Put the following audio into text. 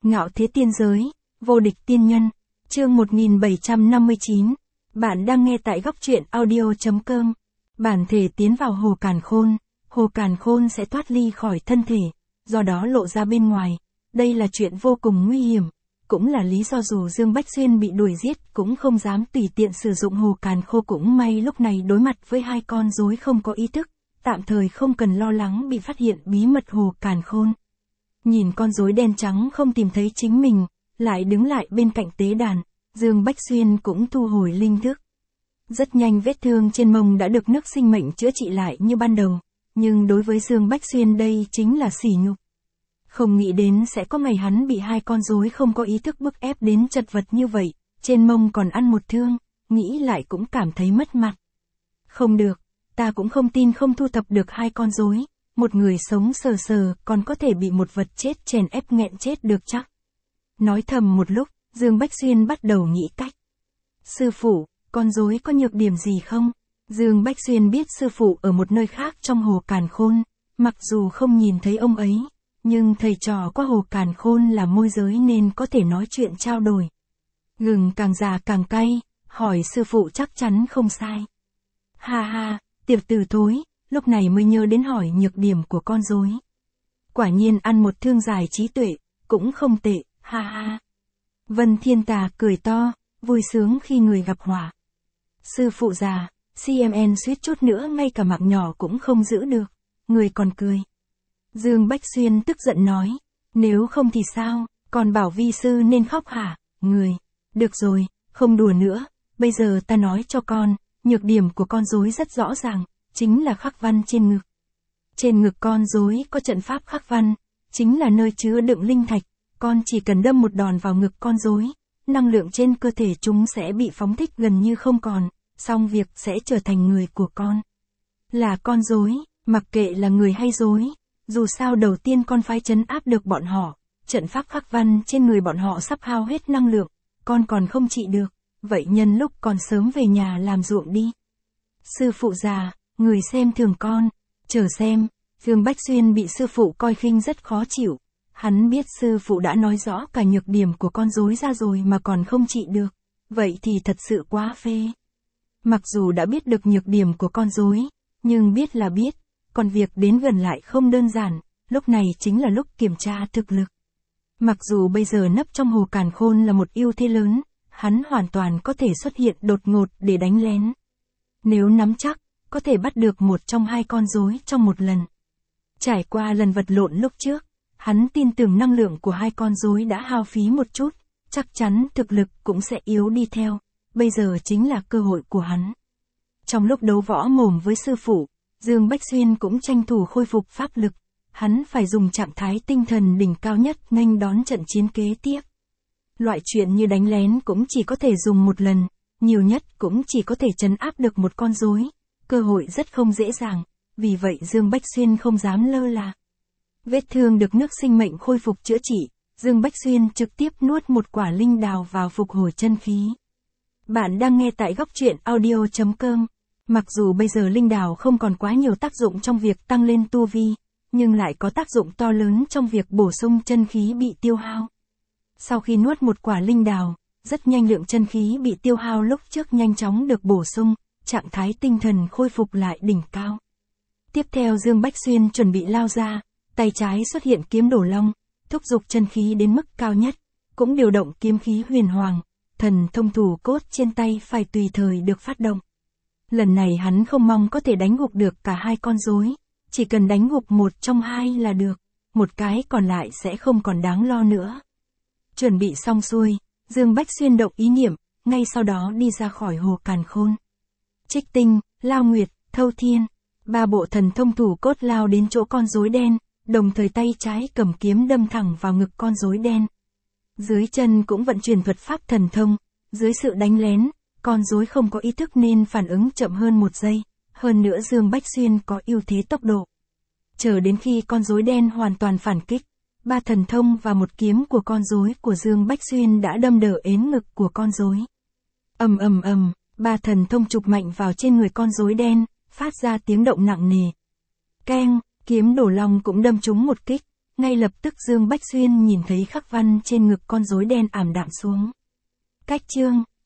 Ngạo thế tiên giới, vô địch tiên nhân, chương 1759. Bạn đang nghe tại góc truyện audio.com. Bản thể tiến vào hồ càn khôn sẽ thoát ly khỏi thân thể, do đó lộ ra bên ngoài. Đây là chuyện vô cùng nguy hiểm, cũng là lý do dù Dương Bách Xuyên bị đuổi giết cũng không dám tùy tiện sử dụng hồ càn khô. Cũng may lúc này đối mặt với hai con rối không có ý thức, tạm thời không cần lo lắng bị phát hiện bí mật hồ càn khôn. Nhìn con rối đen trắng không tìm thấy chính mình, lại đứng lại bên cạnh tế đàn, Dương Bách Xuyên cũng thu hồi linh thức. Rất nhanh vết thương trên mông đã được nước sinh mệnh chữa trị lại như ban đầu, nhưng đối với Dương Bách Xuyên đây chính là sỉ nhục. Không nghĩ đến sẽ có ngày hắn bị hai con rối không có ý thức bức ép đến chật vật như vậy, trên mông còn ăn một thương, nghĩ lại cũng cảm thấy mất mặt. Không được, ta cũng không tin không thu thập được hai con rối, một người sống sờ sờ còn có thể bị một vật chết chèn ép nghẹn chết được chắc. Nói thầm một lúc, Dương Bách Xuyên bắt đầu nghĩ cách. Sư phụ, con rối có nhược điểm gì không? Dương Bách Xuyên biết sư phụ ở một nơi khác trong hồ càn khôn, mặc dù không nhìn thấy ông ấy, nhưng thầy trò qua hồ càn khôn là môi giới nên có thể nói chuyện trao đổi. Gừng càng già càng cay, hỏi sư phụ chắc chắn không sai. Ha ha, tiểu tử thối, lúc này mới nhớ đến hỏi nhược điểm của con rối. Quả nhiên ăn một thương dài trí tuệ, cũng không tệ, ha ha. Vân Thiên Tà cười to, vui sướng khi người gặp họa. Sư phụ già, CMN suýt chút nữa ngay cả mạng nhỏ cũng không giữ được, người còn cười. Dương Bách Xuyên tức giận nói, nếu không thì sao, còn bảo vi sư nên khóc hả, người. Được rồi, không đùa nữa, bây giờ ta nói cho con, nhược điểm của con rối rất rõ ràng, chính là khắc văn trên ngực. Trên ngực con rối có trận pháp khắc văn, chính là nơi chứa đựng linh thạch, con chỉ cần đâm một đòn vào ngực con rối, năng lượng trên cơ thể chúng sẽ bị phóng thích gần như không còn, xong việc sẽ trở thành người của con. Là con rối, mặc kệ là người hay rối, dù sao đầu tiên con phải trấn áp được bọn họ, trận pháp khắc văn trên người bọn họ sắp hao hết năng lượng, con còn không trị được, vậy nhân lúc còn sớm về nhà làm ruộng đi. Sư phụ già, người xem thường con, chờ xem. Dương Bách Xuyên bị sư phụ coi khinh rất khó chịu, hắn biết sư phụ đã nói rõ cả nhược điểm của con rối ra rồi mà còn không trị được, vậy thì thật sự quá phê. Mặc dù đã biết được nhược điểm của con rối, nhưng biết là biết, còn việc đến gần lại không đơn giản, lúc này chính là lúc kiểm tra thực lực. Mặc dù bây giờ nấp trong hồ càn khôn là một ưu thế lớn, hắn hoàn toàn có thể xuất hiện đột ngột để đánh lén. Nếu nắm chắc, có thể bắt được một trong hai con rối trong một lần. Trải qua lần vật lộn lúc trước, hắn tin tưởng năng lượng của hai con rối đã hao phí một chút, chắc chắn thực lực cũng sẽ yếu đi theo, bây giờ chính là cơ hội của hắn. Trong lúc đấu võ mồm với sư phụ, Dương Bách Xuyên cũng tranh thủ khôi phục pháp lực, hắn phải dùng trạng thái tinh thần đỉnh cao nhất nghênh đón trận chiến kế tiếp. Loại chuyện như đánh lén cũng chỉ có thể dùng một lần, nhiều nhất cũng chỉ có thể trấn áp được một con rối, cơ hội rất không dễ dàng, vì vậy Dương Bách Xuyên không dám lơ là. Vết thương được nước sinh mệnh khôi phục chữa trị, Dương Bách Xuyên trực tiếp nuốt một quả linh đào vào phục hồi chân khí. Bạn đang nghe tại góc truyện audio.com. Mặc dù bây giờ linh đào không còn quá nhiều tác dụng trong việc tăng lên tu vi, nhưng lại có tác dụng to lớn trong việc bổ sung chân khí bị tiêu hao. Sau khi nuốt một quả linh đào, rất nhanh lượng chân khí bị tiêu hao lúc trước nhanh chóng được bổ sung, trạng thái tinh thần khôi phục lại đỉnh cao. Tiếp theo Dương Bách Xuyên chuẩn bị lao ra, tay trái xuất hiện kiếm đổ long, thúc giục chân khí đến mức cao nhất, cũng điều động kiếm khí huyền hoàng, thần thông thủ cốt trên tay phải tùy thời được phát động. Lần này hắn không mong có thể đánh gục được cả hai con rối, chỉ cần đánh gục một trong hai là được, một cái còn lại sẽ không còn đáng lo nữa. Chuẩn bị xong xuôi, Dương Bách Xuyên động ý niệm, ngay sau đó đi ra khỏi hồ càn khôn. Trích Tinh, Lao Nguyệt, Thâu Thiên, ba bộ thần thông thủ cốt lao đến chỗ con rối đen, đồng thời tay trái cầm kiếm đâm thẳng vào ngực con rối đen. Dưới chân cũng vận chuyển thuật pháp thần thông, dưới sự đánh lén, con rối không có ý thức nên phản ứng chậm hơn một giây, hơn nữa Dương Bách Xuyên có ưu thế tốc độ. Chờ đến khi con rối đen hoàn toàn phản kích, ba thần thông và một kiếm của con rối của Dương Bách Xuyên đã đâm đỡ ến ngực của con rối. Ầm ầm ầm, ba thần thông chụp mạnh vào trên người con rối đen, phát ra tiếng động nặng nề. Keng, kiếm đổ long cũng đâm trúng một kích, Ngay lập tức Dương Bách Xuyên nhìn thấy khắc văn trên ngực con rối đen ảm đạm xuống. Cách chương